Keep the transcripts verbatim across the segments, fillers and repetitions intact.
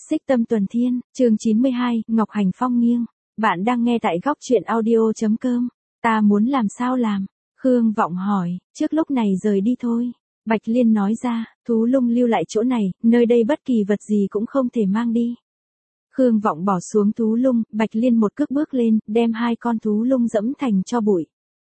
Xích Tâm Tuần Thiên, chương chín mươi hai, Ngọc Hành Phong nghiêng. Bạn đang nghe tại góc truyện audio.com. Ta muốn làm sao làm? Khương Vọng hỏi, trước lúc này rời đi thôi. Bạch Liên nói ra, thú lung lưu lại chỗ này, nơi đây bất kỳ vật gì cũng không thể mang đi. Khương Vọng bỏ xuống thú lung, Bạch Liên một cước bước lên, đem hai con thú lung dẫm thành cho bụi.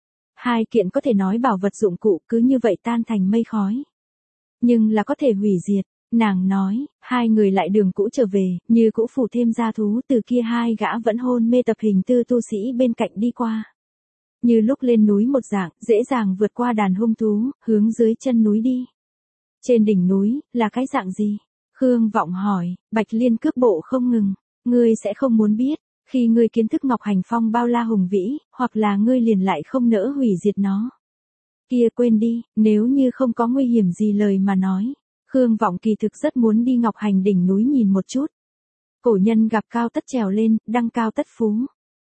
Hai kiện có thể nói bảo vật dụng cụ cứ như vậy tan thành mây khói. Nhưng là có thể hủy diệt. Nàng nói, hai người lại đường cũ trở về, như cũ phủ thêm gia thú, từ kia hai gã vẫn hôn mê tập hình tư tu sĩ bên cạnh đi qua. Như lúc lên núi một dạng, dễ dàng vượt qua đàn hung thú, hướng dưới chân núi đi. Trên đỉnh núi, là cái dạng gì? Khương Vọng hỏi, Bạch Liên cước bộ không ngừng. Ngươi sẽ không muốn biết, khi ngươi kiến thức Ngọc Hành Phong bao la hùng vĩ, hoặc là ngươi liền lại không nỡ hủy diệt nó. Kia quên đi, nếu như không có nguy hiểm gì lời mà nói. Khương Vọng kỳ thực rất muốn đi Ngọc Hành đỉnh núi nhìn một chút. Cổ nhân gặp cao tất trèo lên, đăng cao tất phú.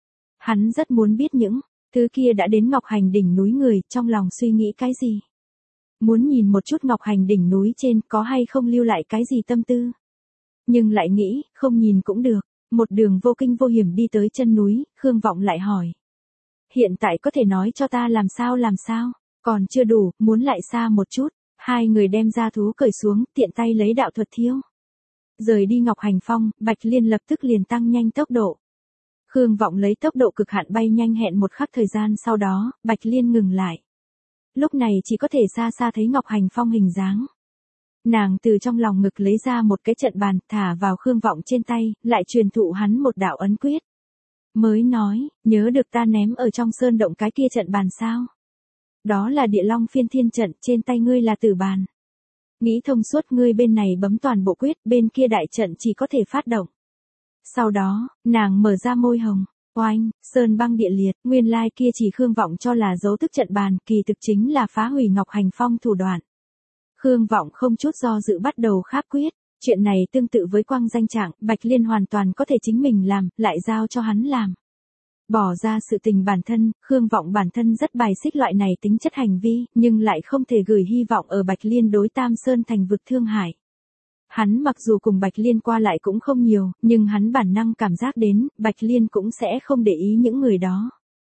Hắn rất muốn biết những thứ kia đã đến Ngọc Hành đỉnh núi người trong lòng suy nghĩ cái gì. Muốn nhìn một chút Ngọc Hành đỉnh núi trên có hay không lưu lại cái gì tâm tư. Nhưng lại nghĩ, không nhìn cũng được. Một đường vô kinh vô hiểm đi tới chân núi, Khương Vọng lại hỏi. Hiện tại có thể nói cho ta làm sao làm sao, còn chưa đủ, muốn lại xa một chút. Hai người đem ra thú cởi xuống, tiện tay lấy đạo thuật thiêu. Rời đi Ngọc Hành Phong, Bạch Liên lập tức liền tăng nhanh tốc độ. Khương Vọng lấy tốc độ cực hạn bay nhanh hẹn một khắc thời gian sau đó, Bạch Liên ngừng lại. Lúc này chỉ có thể xa xa thấy Ngọc Hành Phong hình dáng. Nàng từ trong lòng ngực lấy ra một cái trận bàn, thả vào Khương Vọng trên tay, lại truyền thụ hắn một đạo ấn quyết. Mới nói, nhớ được ta ném ở trong sơn động cái kia trận bàn sao? Đó là Địa Long Phiên Thiên trận, trên tay ngươi là tử bàn. Nghĩ thông suốt ngươi bên này bấm toàn bộ quyết, bên kia đại trận chỉ có thể phát động. Sau đó, nàng mở ra môi hồng, oanh, sơn băng địa liệt, nguyên lai kia chỉ Khương Vọng cho là dấu thức trận bàn, kỳ thực chính là phá hủy Ngọc Hành Phong thủ đoạn. Khương Vọng không chút do dự bắt đầu kháp quyết, chuyện này tương tự với quang danh trạng, Bạch Liên hoàn toàn có thể chính mình làm, lại giao cho hắn làm. Bỏ ra sự tình bản thân, Khương Vọng bản thân rất bài xích loại này tính chất hành vi, nhưng lại không thể gửi hy vọng ở Bạch Liên đối Tam Sơn thành vực Thương Hải. Hắn mặc dù cùng Bạch Liên qua lại cũng không nhiều, nhưng hắn bản năng cảm giác đến, Bạch Liên cũng sẽ không để ý những người đó.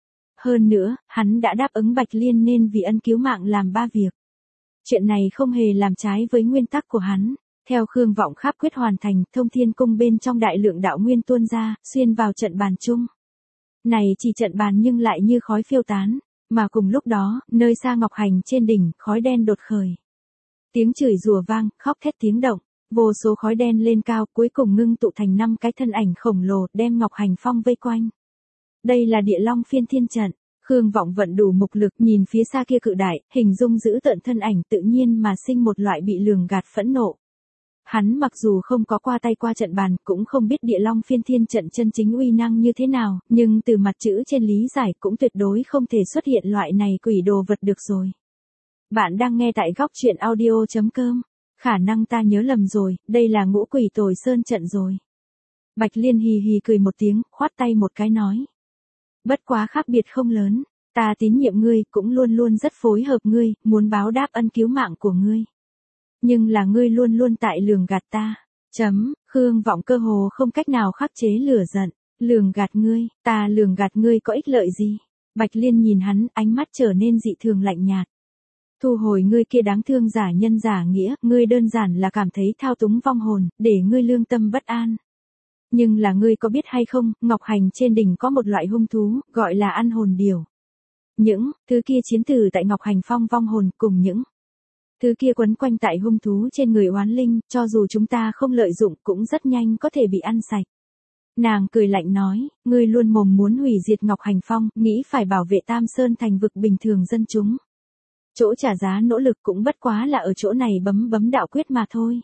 Hơn nữa, hắn đã đáp ứng Bạch Liên nên vì ân cứu mạng làm ba việc. Chuyện này không hề làm trái với nguyên tắc của hắn. Theo Khương Vọng kháp quyết hoàn thành, Thông Thiên Cung bên trong đại lượng đạo nguyên tuôn ra, xuyên vào trận bàn chung. Này chỉ trận bàn nhưng lại như khói phiêu tán, mà cùng lúc đó, nơi xa Ngọc Hành trên đỉnh, khói đen đột khởi. Tiếng chửi rủa vang, khóc thét tiếng động, vô số khói đen lên cao, cuối cùng ngưng tụ thành năm cái thân ảnh khổng lồ, đem Ngọc Hành Phong vây quanh. Đây là Địa Long Phiên Thiên trận. Khương Vọng vận đủ mục lực nhìn phía xa kia cự đại, hình dung giữ tợn thân ảnh tự nhiên mà sinh một loại bị lường gạt phẫn nộ. Hắn mặc dù không có qua tay qua trận bàn, cũng không biết Địa Long Phiên Thiên trận chân chính uy năng như thế nào, nhưng từ mặt chữ trên lý giải cũng tuyệt đối không thể xuất hiện loại này quỷ đồ vật được rồi. Bạn đang nghe tại góc truyện audio.com. Khả năng ta nhớ lầm rồi, đây là Ngũ Quỷ Tồi Sơn trận rồi. Bạch Liên hì hì cười một tiếng, khoát tay một cái nói. Bất quá khác biệt không lớn, ta tín nhiệm ngươi, cũng luôn luôn rất phối hợp ngươi, muốn báo đáp ân cứu mạng của ngươi. Nhưng là ngươi luôn luôn tại lường gạt ta. Chấm, Khương Vọng cơ hồ không cách nào khắc chế lửa giận. Lường gạt ngươi, ta lường gạt ngươi có ích lợi gì? Bạch Liên nhìn hắn, ánh mắt trở nên dị thường lạnh nhạt. Thu hồi ngươi kia đáng thương giả nhân giả nghĩa, ngươi đơn giản là cảm thấy thao túng vong hồn, để ngươi lương tâm bất an. Nhưng là ngươi có biết hay không, Ngọc Hành trên đỉnh có một loại hung thú, gọi là ăn hồn điểu. Những thứ kia chiến tử tại Ngọc Hành Phong vong hồn cùng những thứ kia quấn quanh tại hung thú trên người oán linh, cho dù chúng ta không lợi dụng cũng rất nhanh có thể bị ăn sạch. Nàng cười lạnh nói, ngươi luôn mồm muốn hủy diệt Ngọc Hành Phong, nghĩ phải bảo vệ Tam Sơn thành vực bình thường dân chúng. Chỗ trả giá nỗ lực cũng bất quá là ở chỗ này bấm bấm đạo quyết mà thôi.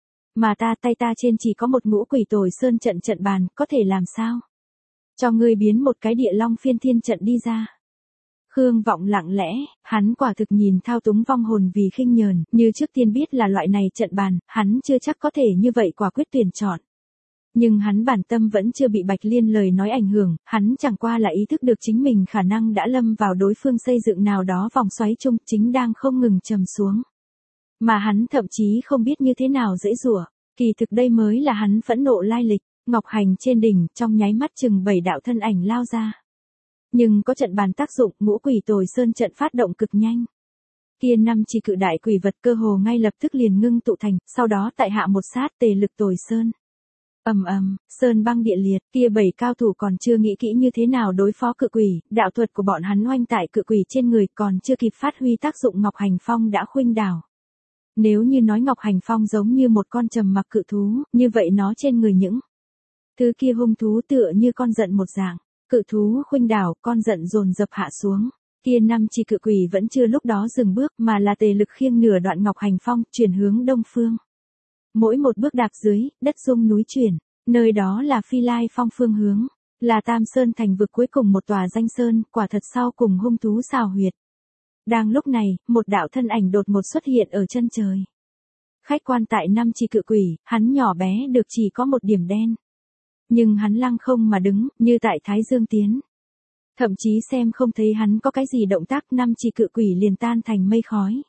Mà ta tay ta trên chỉ có một Ngũ Quỷ Tồi Sơn trận trận bàn, có thể làm sao? Cho ngươi biến một cái Địa Long Phiên Thiên trận đi ra. Khương Vọng lặng lẽ, hắn quả thực nhìn thao túng vong hồn vì khinh nhờn, như trước tiên biết là loại này trận bàn, hắn chưa chắc có thể như vậy quả quyết tuyển chọn. Nhưng hắn bản tâm vẫn chưa bị Bạch Liên lời nói ảnh hưởng, hắn chẳng qua là ý thức được chính mình khả năng đã lâm vào đối phương xây dựng nào đó vòng xoáy chung, chính đang không ngừng trầm xuống. Mà hắn thậm chí không biết như thế nào dễ dùa. Kỳ thực đây mới là hắn phẫn nộ lai lịch, Ngọc Hành trên đỉnh, trong nháy mắt chừng bảy đạo thân ảnh lao ra. Nhưng có trận bàn tác dụng, ngũ quỷ tồi sơn trận phát động cực nhanh. Kia năm chỉ cự đại quỷ vật cơ hồ ngay lập tức liền ngưng tụ thành, sau đó tại hạ một sát tề lực tồi sơn. Ầm ầm, sơn băng địa liệt, kia bảy cao thủ còn chưa nghĩ kỹ như thế nào đối phó cự quỷ, đạo thuật của bọn hắn oanh tại cự quỷ trên người còn chưa kịp phát huy tác dụng, Ngọc Hành Phong đã khuynh đảo. Nếu như nói Ngọc Hành Phong giống như một con trầm mặc cự thú, như vậy nó trên người những thứ kia hung thú tựa như con giận một dạng, cự thú khuynh đảo, con giận dồn dập hạ xuống. Kia năm chỉ cự quỷ vẫn chưa lúc đó dừng bước mà là tề lực khiêng nửa đoạn Ngọc Hành Phong chuyển hướng đông phương. Mỗi một bước đạp dưới, đất rung núi chuyển, nơi đó là Phi Lai Phong phương hướng, là Tam Sơn thành vực cuối cùng một tòa danh sơn, quả thật sau cùng hung thú xào huyệt. Đang lúc này, một đạo thân ảnh đột ngột xuất hiện ở chân trời. Khách quan tại năm chỉ cự quỷ, hắn nhỏ bé được chỉ có một điểm đen. Nhưng hắn lăng không mà đứng, như tại Thái Dương Tiến. Thậm chí xem không thấy hắn có cái gì động tác, năm chỉ cự quỷ liền tan thành mây khói.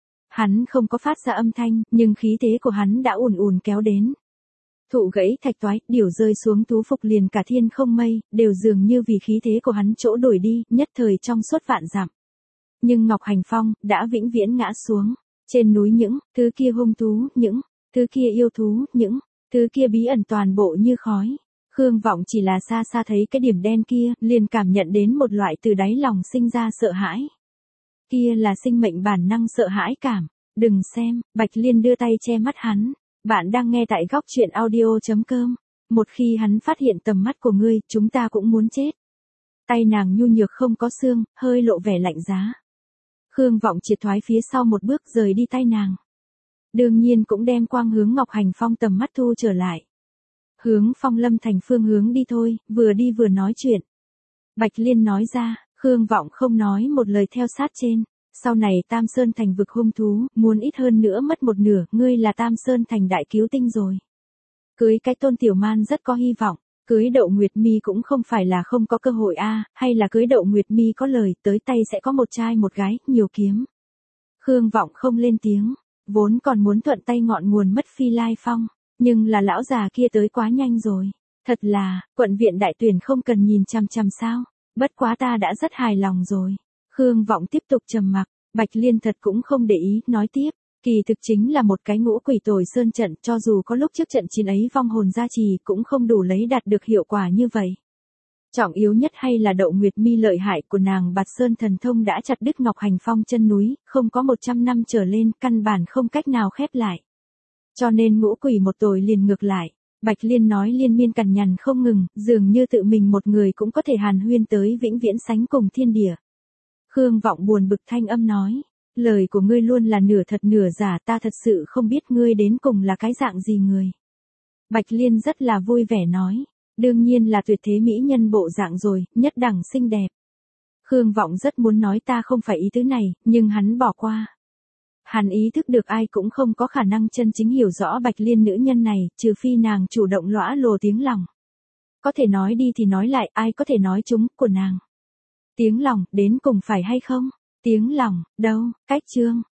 Hắn không có phát ra âm thanh, nhưng khí thế của hắn đã ùn ùn kéo đến. Thụ gãy thạch toái, điểu rơi xuống thú phục liền cả thiên không mây, đều dường như vì khí thế của hắn chỗ đổi đi, nhất thời trong suốt vạn dặm. Nhưng Ngọc Hành Phong đã vĩnh viễn ngã xuống. Trên núi những thứ kia hung thú, những thứ kia yêu thú, những thứ kia bí ẩn toàn bộ như khói. Khương Vọng chỉ là xa xa thấy cái điểm đen kia, liền cảm nhận đến một loại từ đáy lòng sinh ra sợ hãi. Kia là sinh mệnh bản năng sợ hãi cảm. Đừng xem, Bạch Liên đưa tay che mắt hắn. Bạn đang nghe tại góc truyện audio.com. Một khi hắn phát hiện tầm mắt của ngươi, chúng ta cũng muốn chết. Tay nàng nhu nhược không có xương, hơi lộ vẻ lạnh giá. Khương Vọng triệt thoái phía sau một bước rời đi tay nàng. Đương nhiên cũng đem quang hướng Ngọc Hành Phong tầm mắt thu trở lại. Hướng Phong Lâm thành phương hướng đi thôi, vừa đi vừa nói chuyện. Bạch Liên nói ra, Khương Vọng không nói một lời theo sát trên. Sau này Tam Sơn thành vực hung thú, muốn ít hơn nữa mất một nửa, ngươi là Tam Sơn thành đại cứu tinh rồi. Cưới cái Tôn Tiểu Man rất có hy vọng, cưới Đậu Nguyệt Mi cũng không phải là không có cơ hội a, hay là cưới Đậu Nguyệt Mi có lời, tới tay sẽ có một trai một gái, nhiều kiếm. Khương Vọng không lên tiếng, vốn còn muốn thuận tay ngọn nguồn mất Phi Lai Phong, nhưng là lão già kia tới quá nhanh rồi. Thật là, quận viện đại tuyển không cần nhìn chằm chằm sao, bất quá ta đã rất hài lòng rồi. Khương Vọng tiếp tục trầm mặc, Bạch Liên thật cũng không để ý, nói tiếp, kỳ thực chính là một cái ngũ quỷ tồi sơn trận, cho dù có lúc trước trận chiến ấy vong hồn gia trì cũng không đủ lấy đạt được hiệu quả như vậy. Trọng yếu nhất hay là Đậu Nguyệt Mi lợi hại của nàng Bạt Sơn thần thông đã chặt đứt Ngọc Hành Phong chân núi, không có một trăm năm trở lên, căn bản không cách nào khép lại. Cho nên ngũ quỷ một tồi liền ngược lại. Bạch Liên nói liên miên cằn nhằn không ngừng, dường như tự mình một người cũng có thể hàn huyên tới vĩnh viễn sánh cùng thiên địa. Khương Vọng buồn bực thanh âm nói, lời của ngươi luôn là nửa thật nửa giả, ta thật sự không biết ngươi đến cùng là cái dạng gì người. Bạch Liên rất là vui vẻ nói, đương nhiên là tuyệt thế mỹ nhân bộ dạng rồi, nhất đẳng xinh đẹp. Khương Vọng rất muốn nói ta không phải ý tứ này, nhưng hắn bỏ qua. Hắn ý thức được ai cũng không có khả năng chân chính hiểu rõ Bạch Liên nữ nhân này, trừ phi nàng chủ động lõa lồ tiếng lòng. Có thể nói đi thì nói lại, ai có thể nói chúng, của nàng. Tiếng lòng, đến cùng phải hay không? Tiếng lòng, đâu, cách chương.